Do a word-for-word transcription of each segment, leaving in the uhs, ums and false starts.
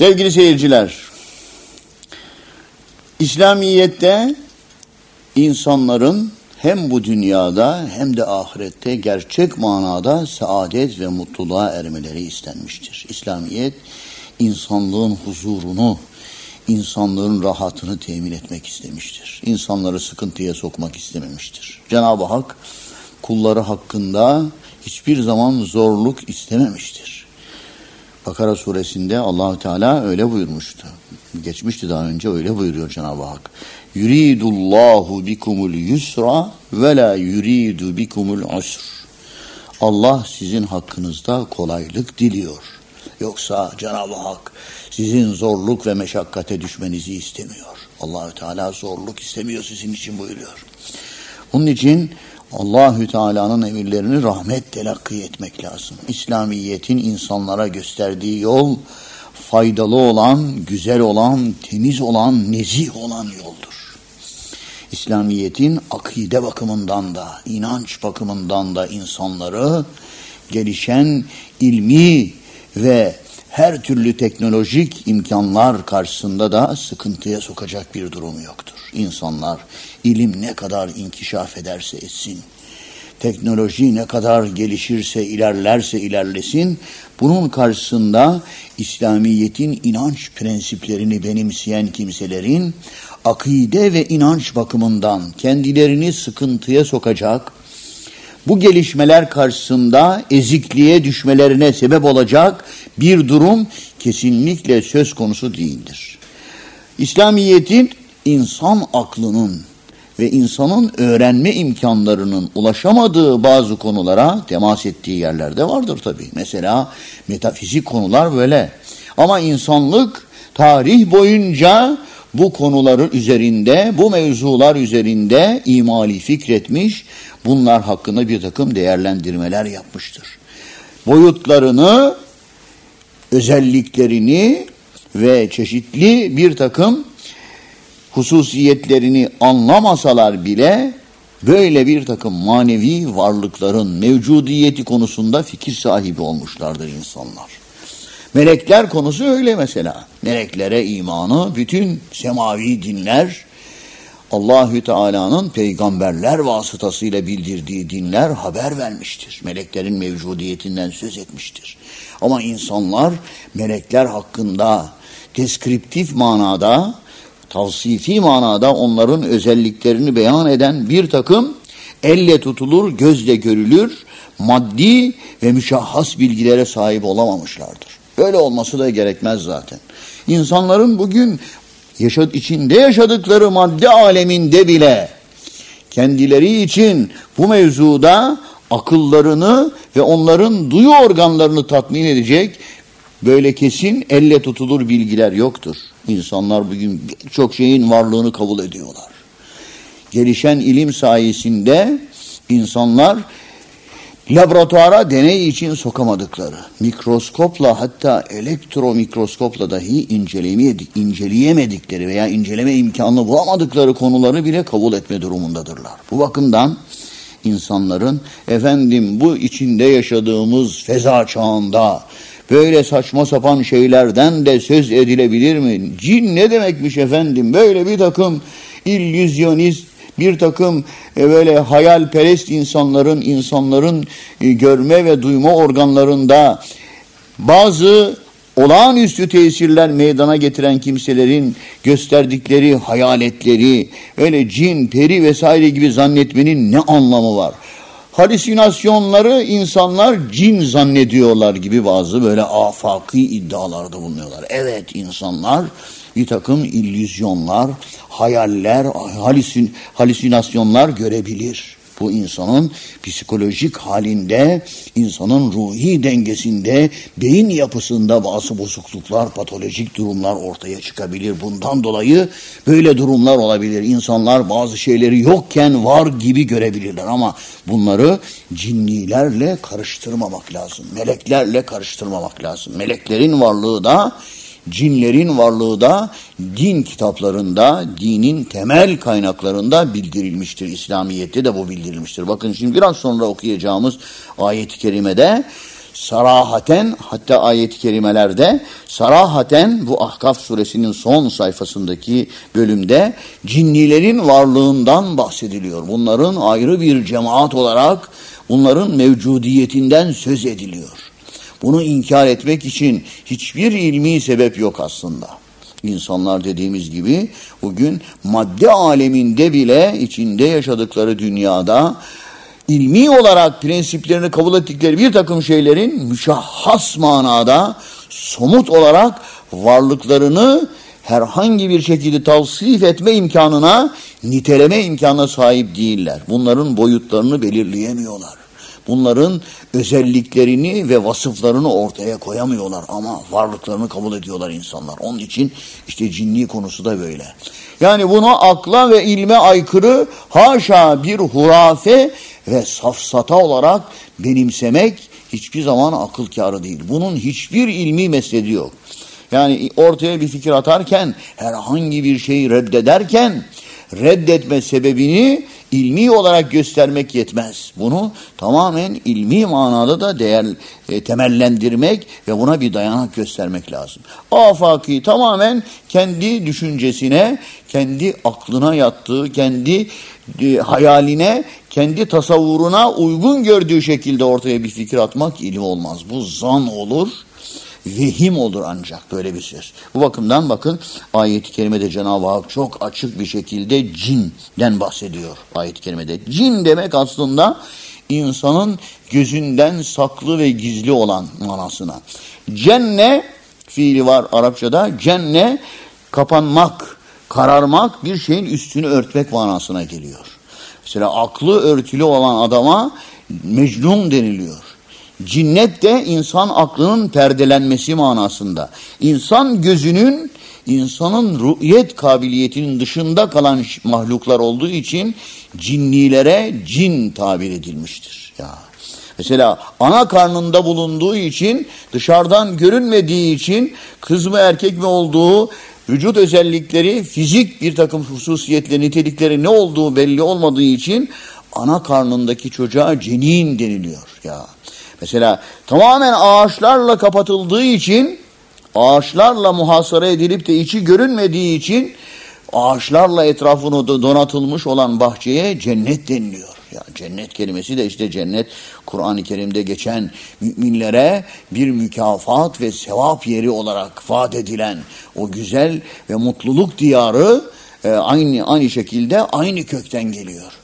Sevgili seyirciler, İslamiyet'te insanların hem bu dünyada hem de ahirette gerçek manada saadet ve mutluluğa ermeleri istenmiştir. İslamiyet, insanlığın huzurunu, insanlığın rahatını temin etmek istemiştir. İnsanları sıkıntıya sokmak istememiştir. Cenab-ı Hak kulları hakkında hiçbir zaman zorluk istememiştir. Bakara suresinde Allah Teala öyle buyurmuştu. Geçmişti daha önce, öyle buyuruyor Cenab-ı Hak. Yuridullahu bikumul yusra ve la yuridu bikumul usr. Allah sizin hakkınızda kolaylık diliyor. Yoksa Cenab-ı Hak sizin zorluk ve meşakkate düşmenizi istemiyor. Allahü Teala zorluk istemiyor sizin için buyuruyor. Bunun için Allahü Teala'nın emirlerini rahmet telakki etmek lazım. İslamiyet'in insanlara gösterdiği yol faydalı olan, güzel olan, temiz olan, nezih olan yoldur. İslamiyet'in akide bakımından da, inanç bakımından da insanları gelişen ilmi ve her türlü teknolojik imkanlar karşısında da sıkıntıya sokacak bir durum yoktur. İnsanlar ilim ne kadar inkişaf ederse etsin, teknoloji ne kadar gelişirse, ilerlerse ilerlesin, bunun karşısında İslamiyet'in inanç prensiplerini benimseyen kimselerin akide ve inanç bakımından kendilerini sıkıntıya sokacak, bu gelişmeler karşısında ezikliğe düşmelerine sebep olacak bir durum kesinlikle söz konusu değildir. İslamiyet'in insan aklının ve insanın öğrenme imkanlarının ulaşamadığı bazı konulara temas ettiği yerlerde vardır tabii. Mesela metafizik konular böyle. Ama insanlık tarih boyunca bu konuların üzerinde, bu mevzular üzerinde imali fikretmiş, bunlar hakkında bir takım değerlendirmeler yapmıştır. Boyutlarını, özelliklerini ve çeşitli bir takım hususiyetlerini anlamasalar bile böyle bir takım manevi varlıkların mevcudiyeti konusunda fikir sahibi olmuşlardır insanlar. Melekler konusu öyle mesela. Meleklere imanı bütün semavi dinler, Allahü Teala'nın peygamberler vasıtasıyla bildirdiği dinler haber vermiştir. Meleklerin mevcudiyetinden söz etmiştir. Ama insanlar melekler hakkında deskriptif manada, tavsifi manada onların özelliklerini beyan eden bir takım elle tutulur, gözle görülür, maddi ve müşahhas bilgilere sahip olamamışlardır. Böyle olması da gerekmez zaten. İnsanların bugün yaşad içinde yaşadıkları madde aleminde bile kendileri için bu mevzuda akıllarını ve onların duyu organlarını tatmin edecek böyle kesin elle tutulur bilgiler yoktur. İnsanlar bugün birçok şeyin varlığını kabul ediyorlar. Gelişen ilim sayesinde insanlar laboratuvara deney için sokamadıkları, mikroskopla hatta elektromikroskopla dahi inceleyemedikleri veya inceleme imkanını bulamadıkları konuları bile kabul etme durumundadırlar. Bu bakımdan insanların efendim bu içinde yaşadığımız feza çağında böyle saçma sapan şeylerden de söz edilebilir mi? Cin ne demekmiş efendim? Böyle bir takım illüzyonist, bir takım e, böyle hayalperest insanların, insanların e, görme ve duyma organlarında bazı olağanüstü tesirler meydana getiren kimselerin gösterdikleri hayaletleri, öyle cin, peri vesaire gibi zannetmenin ne anlamı var? Halüsinasyonları insanlar cin zannediyorlar gibi bazı böyle afaki iddialarda bulunuyorlar. Evet, insanlar bir takım illüzyonlar, hayaller, halüsin, halüsinasyonlar görebilir. Bu insanın psikolojik halinde, insanın ruhi dengesinde, beyin yapısında bazı bozukluklar, patolojik durumlar ortaya çıkabilir. Bundan dolayı böyle durumlar olabilir. İnsanlar bazı şeyleri yokken var gibi görebilirler ama bunları cinnilerle karıştırmamak lazım. Meleklerle karıştırmamak lazım. Meleklerin varlığı da, cinlerin varlığı da din kitaplarında, dinin temel kaynaklarında bildirilmiştir. İslamiyet'te de bu bildirilmiştir. Bakın şimdi biraz sonra okuyacağımız ayet-i kerimede sarahaten, hatta ayet-i kerimelerde sarahaten bu Ahkaf suresinin son sayfasındaki bölümde cinnilerin varlığından bahsediliyor. Bunların ayrı bir cemaat olarak bunların mevcudiyetinden söz ediliyor. Bunu inkar etmek için hiçbir ilmi sebep yok aslında. İnsanlar dediğimiz gibi bugün madde aleminde bile içinde yaşadıkları dünyada ilmi olarak prensiplerini kabul ettikleri bir takım şeylerin müşahhas manada somut olarak varlıklarını herhangi bir şekilde tavsif etme imkanına, niteleme imkanına sahip değiller. Bunların boyutlarını belirleyemiyorlar. Bunların özelliklerini ve vasıflarını ortaya koyamıyorlar ama varlıklarını kabul ediyorlar insanlar. Onun için işte cinni konusu da böyle. Yani bunu akla ve ilme aykırı, haşa bir hurafe ve safsata olarak benimsemek hiçbir zaman akıl kârı değil. Bunun hiçbir ilmi mesledi yok. Yani ortaya bir fikir atarken, herhangi bir şeyi reddederken, reddetme sebebini ilmi olarak göstermek yetmez. Bunu tamamen ilmi manada da değer e, temellendirmek ve buna bir dayanak göstermek lazım. Afaki tamamen kendi düşüncesine, kendi aklına yattığı, kendi e, hayaline, kendi tasavvuruna uygun gördüğü şekilde ortaya bir fikir atmak ilim olmaz. Bu zan olur. Vehim olur ancak böyle bir söz. Bu bakımdan bakın ayet-i kerimede Cenab-ı Hak çok açık bir şekilde cinden bahsediyor ayet-i kerimede. Cin demek aslında insanın gözünden saklı ve gizli olan manasına. Cenne fiili var Arapçada. Cenne kapanmak, kararmak, bir şeyin üstünü örtmek manasına geliyor. Mesela aklı örtülü olan adama mecnun deniliyor. Cinnet de insan aklının perdelenmesi manasında. İnsan gözünün, insanın ruhiyet kabiliyetinin dışında kalan mahluklar olduğu için cinnilere cin tabir edilmiştir. Ya. Mesela ana karnında bulunduğu için, dışarıdan görünmediği için kız mı erkek mi olduğu, vücut özellikleri, fizik bir takım hususiyetleri, nitelikleri ne olduğu belli olmadığı için ana karnındaki çocuğa cenin deniliyor. Ya. Mesela tamamen ağaçlarla kapatıldığı için, ağaçlarla muhasara edilip de içi görünmediği için ağaçlarla etrafını donatılmış olan bahçeye cennet deniliyor. Ya cennet kelimesi de işte cennet Kur'an-ı Kerim'de geçen müminlere bir mükafat ve sevap yeri olarak vaat edilen o güzel ve mutluluk diyarı e, aynı aynı şekilde aynı kökten geliyor.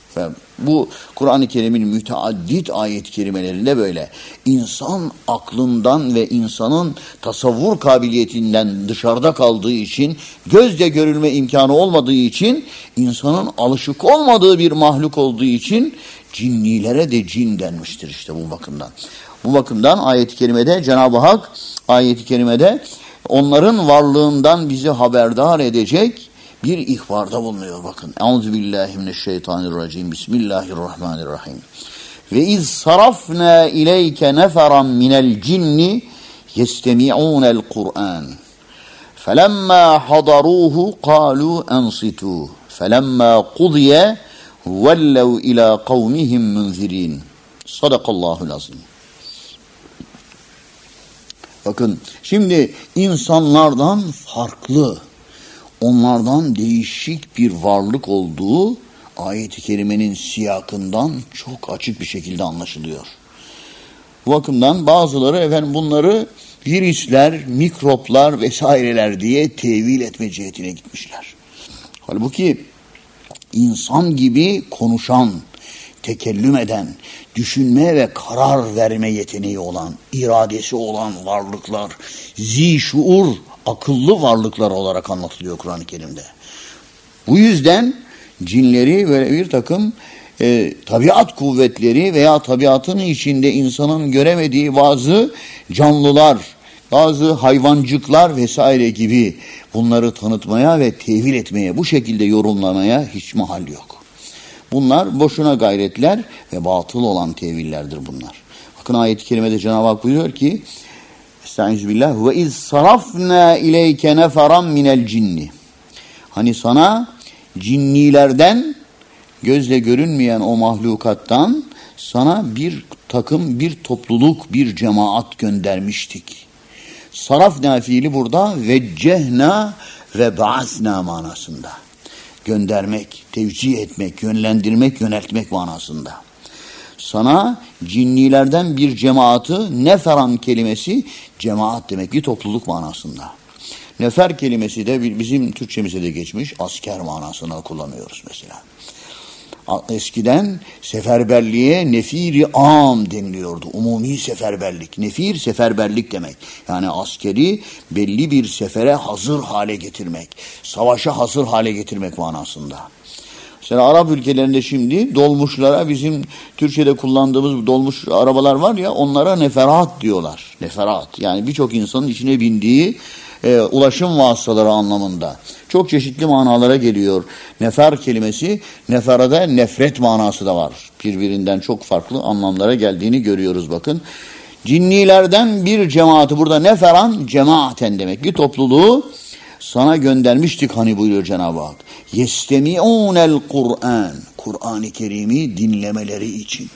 Bu Kur'an-ı Kerim'in müteaddit ayet-i kerimelerinde böyle. İnsan aklından ve insanın tasavvur kabiliyetinden dışarıda kaldığı için, gözle görülme imkanı olmadığı için, insanın alışık olmadığı bir mahluk olduğu için cinnilere de cin denmiştir işte bu bakımdan. Bu bakımdan ayet-i kerimede Cenab-ı Hak ayet-i kerimede onların varlığından bizi haberdar edecek bir ihbarda bulunuyor bakın. Euzubillahimineşşeytanirracim. Bismillahirrahmanirrahim. Ve iz sarafna ileyke neferan minel cinni yestemi'unel Kur'an. Felemma hadaruhu qalu ansitu. Felemma qudiye vellev ila kavmihim munzirin. Sadakallahul azim. Bakın şimdi insanlardan farklı, onlardan değişik bir varlık olduğu ayet-i kerimenin siyakından çok açık bir şekilde anlaşılıyor. Bu bakımdan bazıları efendim bunları virüsler, mikroplar vesaireler diye tevil etme cihetine gitmişler. Halbuki insan gibi konuşan, tekellüm eden, düşünme ve karar verme yeteneği olan, iradesi olan varlıklar, zişuur, akıllı varlıklar olarak anlatılıyor Kur'an-ı Kerim'de. Bu yüzden cinleri böyle bir takım e, tabiat kuvvetleri veya tabiatın içinde insanın göremediği bazı canlılar, bazı hayvancıklar vesaire gibi bunları tanıtmaya ve tevil etmeye, bu şekilde yorumlamaya hiç mahal yok. Bunlar boşuna gayretler ve batıl olan tevillerdir bunlar. Bakın ayet-i kerimede Cenab-ı Hak buyuruyor ki Estağfirullah ve iz sarafna ileyke neferan minel cinni. Hani sana cinnilerden, gözle görünmeyen o mahlukattan sana bir takım, bir topluluk, bir cemaat göndermiştik. Sarafna fiili burada veccehna ve ba'asna manasında. Göndermek, tevcih etmek, yönlendirmek, yöneltmek manasında. Sana cinnilerden bir cemaatı, neferan kelimesi cemaat demek, bir topluluk manasında. Nefer kelimesi de bizim Türkçemize de geçmiş, asker manasına kullanıyoruz mesela. Eskiden seferberliğe nefiri am deniliyordu. Umumi seferberlik. Nefir seferberlik demek. Yani askeri belli bir sefere hazır hale getirmek. Savaşa hazır hale getirmek manasında. Mesela Arap ülkelerinde şimdi dolmuşlara, bizim Türkçe'de kullandığımız dolmuş arabalar var ya, onlara neferat diyorlar. Neferat. Yani birçok insanın içine bindiği e, ulaşım vasıtaları anlamında. Çok çeşitli manalara geliyor. Nefer kelimesi, neferada nefret manası da var. Birbirinden çok farklı anlamlara geldiğini görüyoruz bakın. Cinnilerden bir cemaati, burada neferan cemaaten demek. Bir topluluğu sana göndermiştik hani buyuruyor Cenab-ı Hak. Yestemi'ûnel Kur'an. Kur'an-ı Kerim'i dinlemeleri için.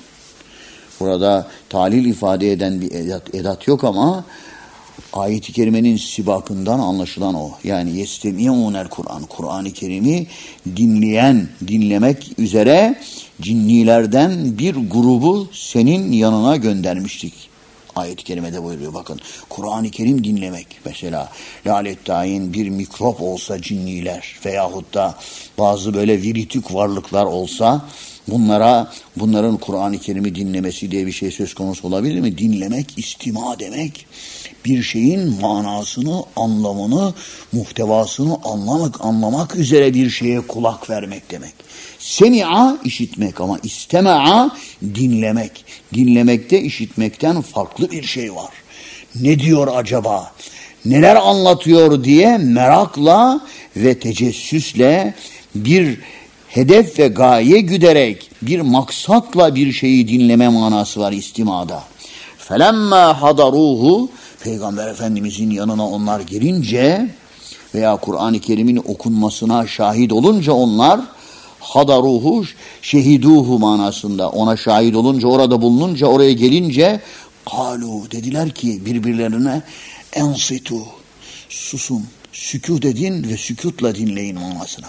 Burada talil ifade eden bir edat, edat yok ama ayet-i kerimenin sibakından anlaşılan o. Yani yestemi'ûnel Kur'an. Kur'an-ı Kerim'i dinleyen, dinlemek üzere cinnilerden bir grubu senin yanına göndermiştik. Ayet-i kerimede buyuruyor bakın. Kur'an-ı Kerim dinlemek mesela. Lalettayin bir mikrop olsa cinniler veyahut da bazı böyle viritik varlıklar olsa bunlara, bunların Kur'an-ı Kerim'i dinlemesi diye bir şey söz konusu olabilir mi? Dinlemek, istima demek. Bir şeyin manasını, anlamını, muhtevasını anlamak, anlamak üzere bir şeye kulak vermek demek. Semi'a işitmek ama istema'a dinlemek. Dinlemekte işitmekten farklı bir şey var. Ne diyor acaba? Neler anlatıyor diye merakla ve tecessüsle bir hedef ve gaye güderek bir maksatla bir şeyi dinleme manası var istimada. Felemma hadaruhu, Peygamber Efendimizin yanına onlar gelince veya Kur'an-ı Kerim'in okunmasına şahit olunca onlar, hadaruhu şehiduhu manasında, ona şahit olunca, orada bulununca, oraya gelince kalu dediler ki birbirlerine ensitu, susun, sükût edin ve sükûtla dinleyin manasına.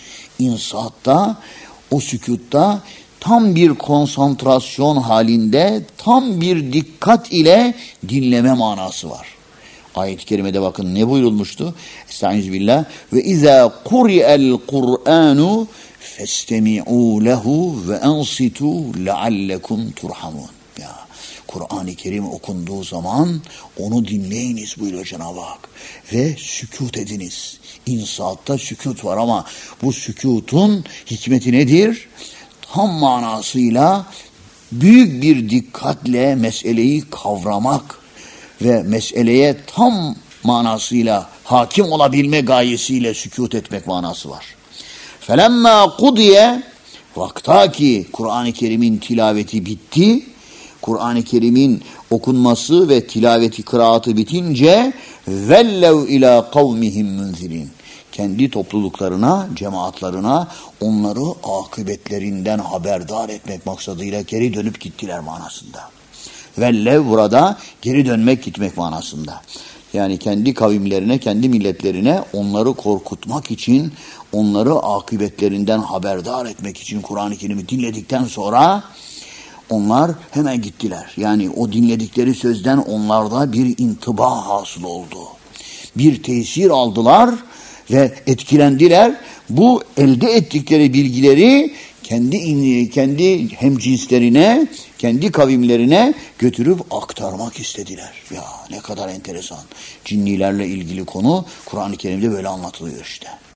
İnsatta, o sükûtta tam bir konsantrasyon halinde, tam bir dikkat ile dinleme manası var. Ayet-i kerimede bakın ne buyurulmuştu? Estağfirullah. Ve izâ kuri'el Kur'anu festemi'û lehu ve ensitu leallekum turhamun. Ya, Kur'an-ı Kerim okunduğu zaman onu dinleyiniz buyuruyor Cenab-ı Hak. Ve sükût ediniz. İnsatta sükût var ama bu sükûtun hikmeti nedir? Tam manasıyla büyük bir dikkatle meseleyi kavramak ve meseleye tam manasıyla hakim olabilme gayesiyle sükût etmek manası var. Felemma kudiye, vaktaki Kur'an-ı Kerim'in tilaveti bitti, Kur'an-ı Kerim'in okunması ve tilaveti kıraatı bitince vellev ila kavmihim munzirin. Kendi topluluklarına, cemaatlarına onları akıbetlerinden haberdar etmek maksadıyla geri dönüp gittiler manasında. Vellev burada geri dönmek, gitmek manasında. Yani kendi kavimlerine, kendi milletlerine onları korkutmak için, onları akıbetlerinden haberdar etmek için Kur'an-ı Kerim'i dinledikten sonra onlar hemen gittiler. Yani o dinledikleri sözden onlarda bir intiba hasıl oldu. Bir tesir aldılar ve etkilendiler. Bu elde ettikleri bilgileri kendi kendi hemcinslerine, kendi kavimlerine götürüp aktarmak istediler. Ya ne kadar enteresan. Cinnilerle ilgili konu Kur'an-ı Kerim'de böyle anlatılıyor işte.